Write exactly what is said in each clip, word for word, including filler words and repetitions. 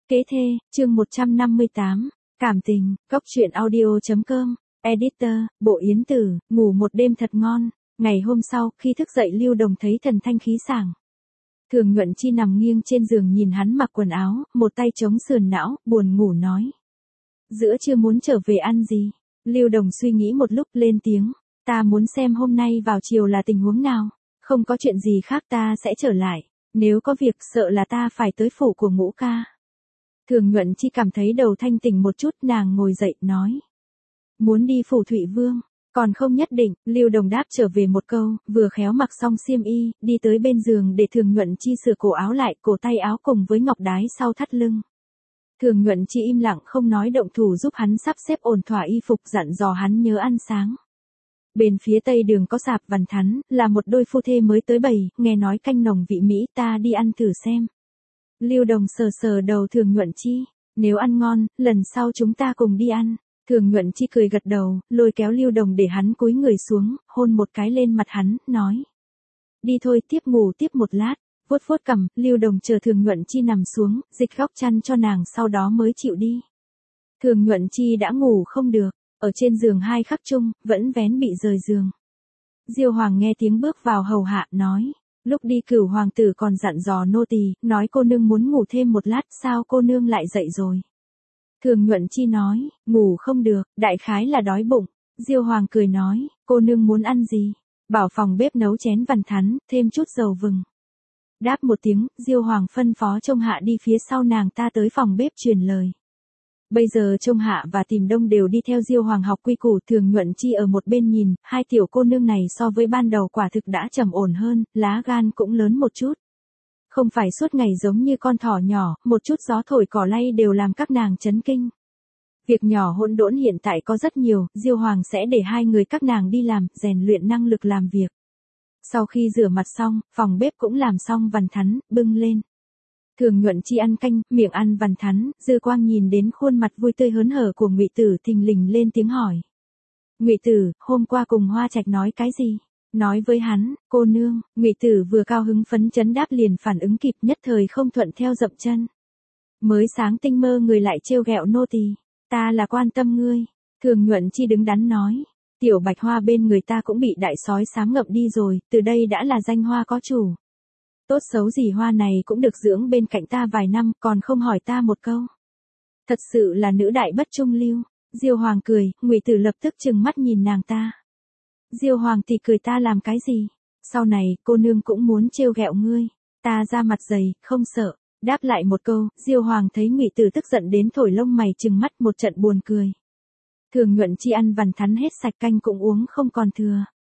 Kế thê, chương một trăm năm mươi tám, cảm tình, góc truyện audio.com, editor, Bộ Yến Tử, ngủ một đêm thật ngon. Ngày hôm sau, khi thức dậy Lưu Đồng thấy thần thanh khí sảng. Thường Nhuận Chi nằm nghiêng trên giường nhìn hắn mặc quần áo, một tay chống sườn não, buồn ngủ nói. Giữa trưa muốn trở về ăn gì? Lưu Đồng suy nghĩ một lúc lên tiếng, ta muốn xem hôm nay vào chiều là tình huống nào, không có chuyện gì khác ta sẽ trở lại, nếu có việc sợ là ta phải tới phủ của Ngũ ca. Thường Nhuận Chi cảm thấy đầu thanh tỉnh một chút, nàng ngồi dậy, nói. Muốn đi phủ Thụy Vương, còn không nhất định. Lưu Đồng đáp trở về một câu, vừa khéo mặc xong xiêm y, đi tới bên giường để Thường Nhuận Chi sửa cổ áo lại, cổ tay áo cùng với ngọc đái sau thắt lưng. Thường Nhuận Chi im lặng không nói, động thủ giúp hắn sắp xếp ổn thỏa y phục, dặn dò hắn nhớ ăn sáng. Bên phía tây đường có sạp Văn Thắn, là một đôi phu thê mới tới bầy, nghe nói canh nồng vị Mỹ, ta đi ăn thử xem. Lưu Đồng sờ sờ đầu Thường Nhuận Chi, nếu ăn ngon, lần sau chúng ta cùng đi ăn. Thường Nhuận Chi cười gật đầu, lôi kéo Lưu Đồng để hắn cúi người xuống, hôn một cái lên mặt hắn, nói. Đi thôi, tiếp ngủ tiếp một lát. Vuốt vuốt cằm, Lưu Đồng chờ Thường Nhuận Chi nằm xuống, dịch góc chăn cho nàng, sau đó mới chịu đi. Thường Nhuận Chi đã ngủ không được, ở trên giường hai khắc chung, vẫn vén bị rời giường. Diêu Hoàng nghe tiếng bước vào hầu hạ, nói. Lúc đi Cửu hoàng tử còn dặn dò nô tỳ, nói cô nương muốn ngủ thêm một lát, sao cô nương lại dậy rồi? Thường Nhuận Chi nói, ngủ không được, đại khái là đói bụng. Diêu Hoàng cười nói, cô nương muốn ăn gì? Bảo phòng bếp nấu chén Văn Thắn, thêm chút dầu vừng. Đáp một tiếng, Diêu Hoàng phân phó trông hạ đi phía sau nàng ta tới phòng bếp truyền lời. Bây giờ trông hạ và Tìm Đông đều đi theo Diêu Hoàng học quy củ. Thường Nhuận Chi ở một bên nhìn, hai tiểu cô nương này so với ban đầu quả thực đã trầm ổn hơn, lá gan cũng lớn một chút. Không phải suốt ngày giống như con thỏ nhỏ, một chút gió thổi cỏ lay đều làm các nàng chấn kinh. Việc nhỏ hỗn độn hiện tại có rất nhiều, Diêu Hoàng sẽ để hai người các nàng đi làm, rèn luyện năng lực làm việc. Sau khi rửa mặt xong, phòng bếp cũng làm xong Văn Thắn, bưng lên. Thường Nhuận Chi ăn canh, miệng ăn Văn Thắn, Dư Quang nhìn đến khuôn mặt vui tươi hớn hở của Ngụy Tử, thình lình lên tiếng hỏi. Ngụy Tử, hôm qua cùng Hoa Trạch nói cái gì? Nói với hắn, cô nương. Ngụy Tử vừa cao hứng phấn chấn đáp liền phản ứng kịp, nhất thời không thuận theo dậm chân. Mới sáng tinh mơ người lại trêu ghẹo nô tỳ, ta là quan tâm ngươi. Thường Nhuận Chi đứng đắn nói. Tiểu Bạch Hoa bên người ta cũng bị đại sói xám ngậm đi rồi, từ đây đã là danh hoa có chủ. Tốt xấu gì hoa này cũng được dưỡng bên cạnh ta vài năm, còn không hỏi ta một câu. Thật sự là nữ đại bất trung lưu. Diêu Hoàng cười, Ngụy Tử lập tức trừng mắt nhìn nàng ta. Diêu Hoàng thì cười, ta làm cái gì? Sau này, cô nương cũng muốn trêu ghẹo ngươi. Ta ra mặt dày, không sợ. Đáp lại một câu, Diêu Hoàng thấy Ngụy Tử tức giận đến thổi lông mày trừng mắt, một trận buồn cười. Thường Nhuận Chi ăn Văn Thắn hết sạch, canh cũng uống không còn thừa.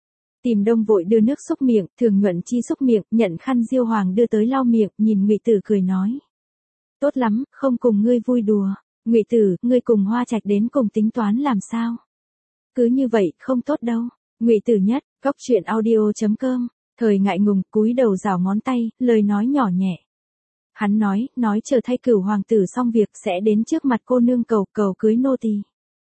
Tìm Đông vội đưa nước xúc miệng, Thường Nhuận Chi xúc miệng, nhận khăn Diêu Hoàng đưa tới lau miệng, nhìn Ngụy Tử cười nói. Tốt lắm, không cùng ngươi vui đùa. Ngụy Tử, ngươi cùng Hoa Trạch đến cùng tính toán làm sao? Cứ như vậy, không tốt đâu. Ngụy Tử nhất, góc truyện audio.com, thời ngại ngùng, cúi đầu rảo ngón tay, lời nói nhỏ nhẹ. Hắn nói, nói chờ thay Cửu hoàng tử xong việc sẽ đến trước mặt cô nương cầu cầu cưới nô tỳ.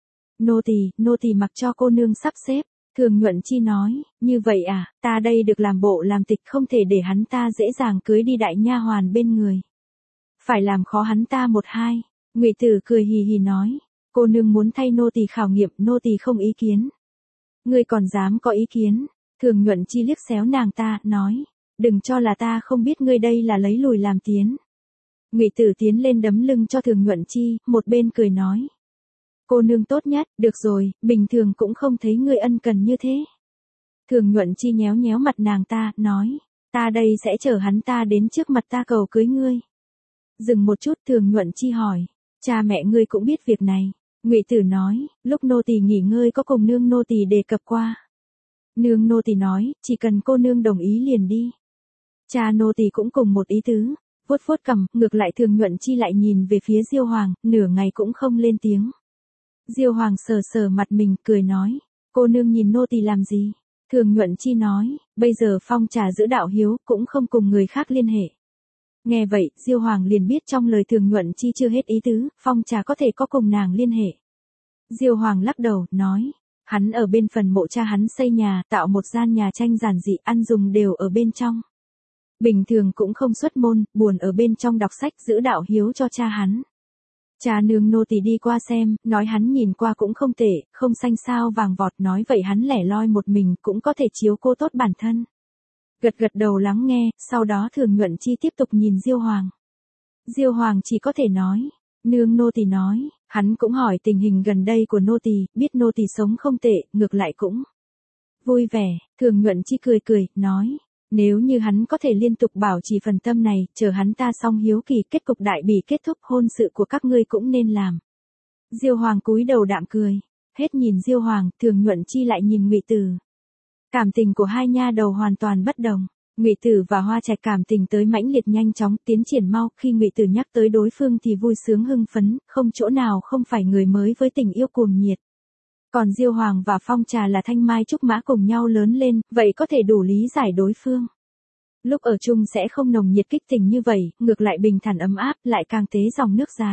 Nô tỳ, nô tỳ mặc cho cô nương sắp xếp. Thường Nhuận Chi nói, như vậy à, ta đây được làm bộ làm tịch, không thể để hắn ta dễ dàng cưới đi đại nha hoàn bên người. Phải làm khó hắn ta một hai. Ngụy Tử cười hì hì nói, cô nương muốn thay nô tỳ khảo nghiệm, nô tỳ không ý kiến. Ngươi còn dám có ý kiến? Thường Nhuận Chi liếc xéo nàng ta, nói, đừng cho là ta không biết ngươi đây là lấy lùi làm tiến. Ngụy Tử tiến lên đấm lưng cho Thường Nhuận Chi, một bên cười nói. Cô nương tốt nhất, được rồi, bình thường cũng không thấy ngươi ân cần như thế. Thường Nhuận Chi nhéo nhéo mặt nàng ta, nói, ta đây sẽ chở hắn ta đến trước mặt ta cầu cưới ngươi. Dừng một chút, Thường Nhuận Chi hỏi, cha mẹ ngươi cũng biết việc này. Ngụy Tử nói, lúc nô tỳ nghỉ ngơi có cùng nương nô tỳ đề cập qua. Nương nô tỳ nói, chỉ cần cô nương đồng ý liền đi. Cha nô tỳ cũng cùng một ý tứ. Vuốt vuốt cằm, ngược lại Thường Nhuận Chi lại nhìn về phía Diêu Hoàng, nửa ngày cũng không lên tiếng. Diêu Hoàng sờ sờ mặt mình, cười nói, cô nương nhìn nô tỳ làm gì? Thường Nhuận Chi nói, bây giờ phong trà giữ đạo hiếu, cũng không cùng người khác liên hệ. Nghe vậy, Diêu Hoàng liền biết trong lời Thường Nhuận Chi chưa hết ý tứ, phong trà có thể có cùng nàng liên hệ. Diêu Hoàng lắc đầu, nói, hắn ở bên phần mộ cha hắn xây nhà, tạo một gian nhà tranh giản dị, ăn dùng đều ở bên trong. Bình thường cũng không xuất môn, buồn ở bên trong đọc sách giữ đạo hiếu cho cha hắn. Cha nương nô tỳ đi qua xem, nói hắn nhìn qua cũng không tệ, không xanh sao vàng vọt, nói vậy hắn lẻ loi một mình cũng có thể chiếu cô tốt bản thân. Gật gật đầu lắng nghe, sau đó Thường Nhuận Chi tiếp tục nhìn Diêu Hoàng. Diêu Hoàng chỉ có thể nói, nương nô tỳ nói, hắn cũng hỏi tình hình gần đây của nô tỳ, biết nô tỳ sống không tệ, ngược lại cũng vui vẻ. Thường Nhuận Chi cười cười, nói, nếu như hắn có thể liên tục bảo trì phần tâm này, chờ hắn ta xong hiếu kỳ, kết cục đại bỉ kết thúc, hôn sự của các ngươi cũng nên làm. Diêu Hoàng cúi đầu đạm cười, hết nhìn Diêu Hoàng, Thường Nhuận Chi lại nhìn Ngụy Tử. Cảm tình của hai nha đầu hoàn toàn bất đồng. Ngụy Tử và Hoa Trạch cảm tình tới mãnh liệt nhanh chóng, tiến triển mau, khi Ngụy Tử nhắc tới đối phương thì vui sướng hưng phấn, không chỗ nào không phải người mới với tình yêu cuồng nhiệt. Còn Diêu Hoàng và Phong Trà là thanh mai trúc mã cùng nhau lớn lên, vậy có thể đủ lý giải đối phương. Lúc ở chung sẽ không nồng nhiệt kích tình như vậy, ngược lại bình thản ấm áp, lại càng tế dòng nước dài.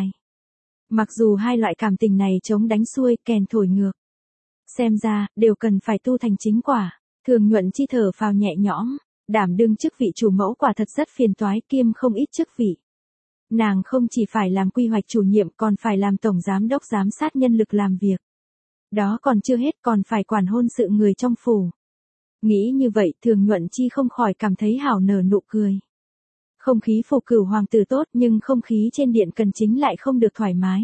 Mặc dù hai loại cảm tình này chống đánh xuôi, kèn thổi ngược. Xem ra, đều cần phải tu thành chính quả. Thường Nhuận Chi thở phào nhẹ nhõm, đảm đương chức vị chủ mẫu quả thật rất phiền toái, kiêm không ít chức vị. Nàng không chỉ phải làm quy hoạch chủ nhiệm, còn phải làm tổng giám đốc giám sát nhân lực làm việc. Đó còn chưa hết, còn phải quản hôn sự người trong phủ. Nghĩ như vậy, Thường Nhuận Chi không khỏi cảm thấy hảo nở nụ cười. Không khí phủ cửu hoàng tử tốt, nhưng không khí trên điện cần chính lại không được thoải mái.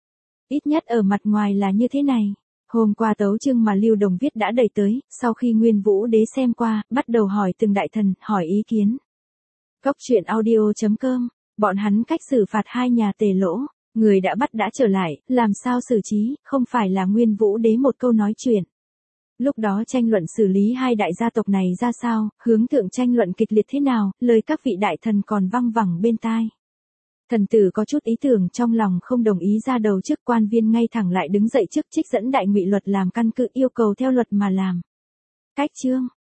Ít nhất ở mặt ngoài là như thế này. Hôm qua tấu chương mà Lưu Đồng viết đã đẩy tới, sau khi Nguyên Vũ Đế xem qua, bắt đầu hỏi từng đại thần, hỏi ý kiến. Cốc truyện audio chấm com, bọn hắn cách xử phạt hai nhà Tề lỗ, người đã bắt đã trở lại, làm sao xử trí, không phải là Nguyên Vũ Đế một câu nói chuyện. Lúc đó tranh luận xử lý hai đại gia tộc này ra sao, hướng thượng tranh luận kịch liệt thế nào, lời các vị đại thần còn văng vẳng bên tai. Thần tử có chút ý tưởng trong lòng không đồng ý, ra đầu trước, quan viên ngay thẳng lại đứng dậy trước, trích dẫn đại ngụy luật làm căn cứ, yêu cầu theo luật mà làm. Cách chương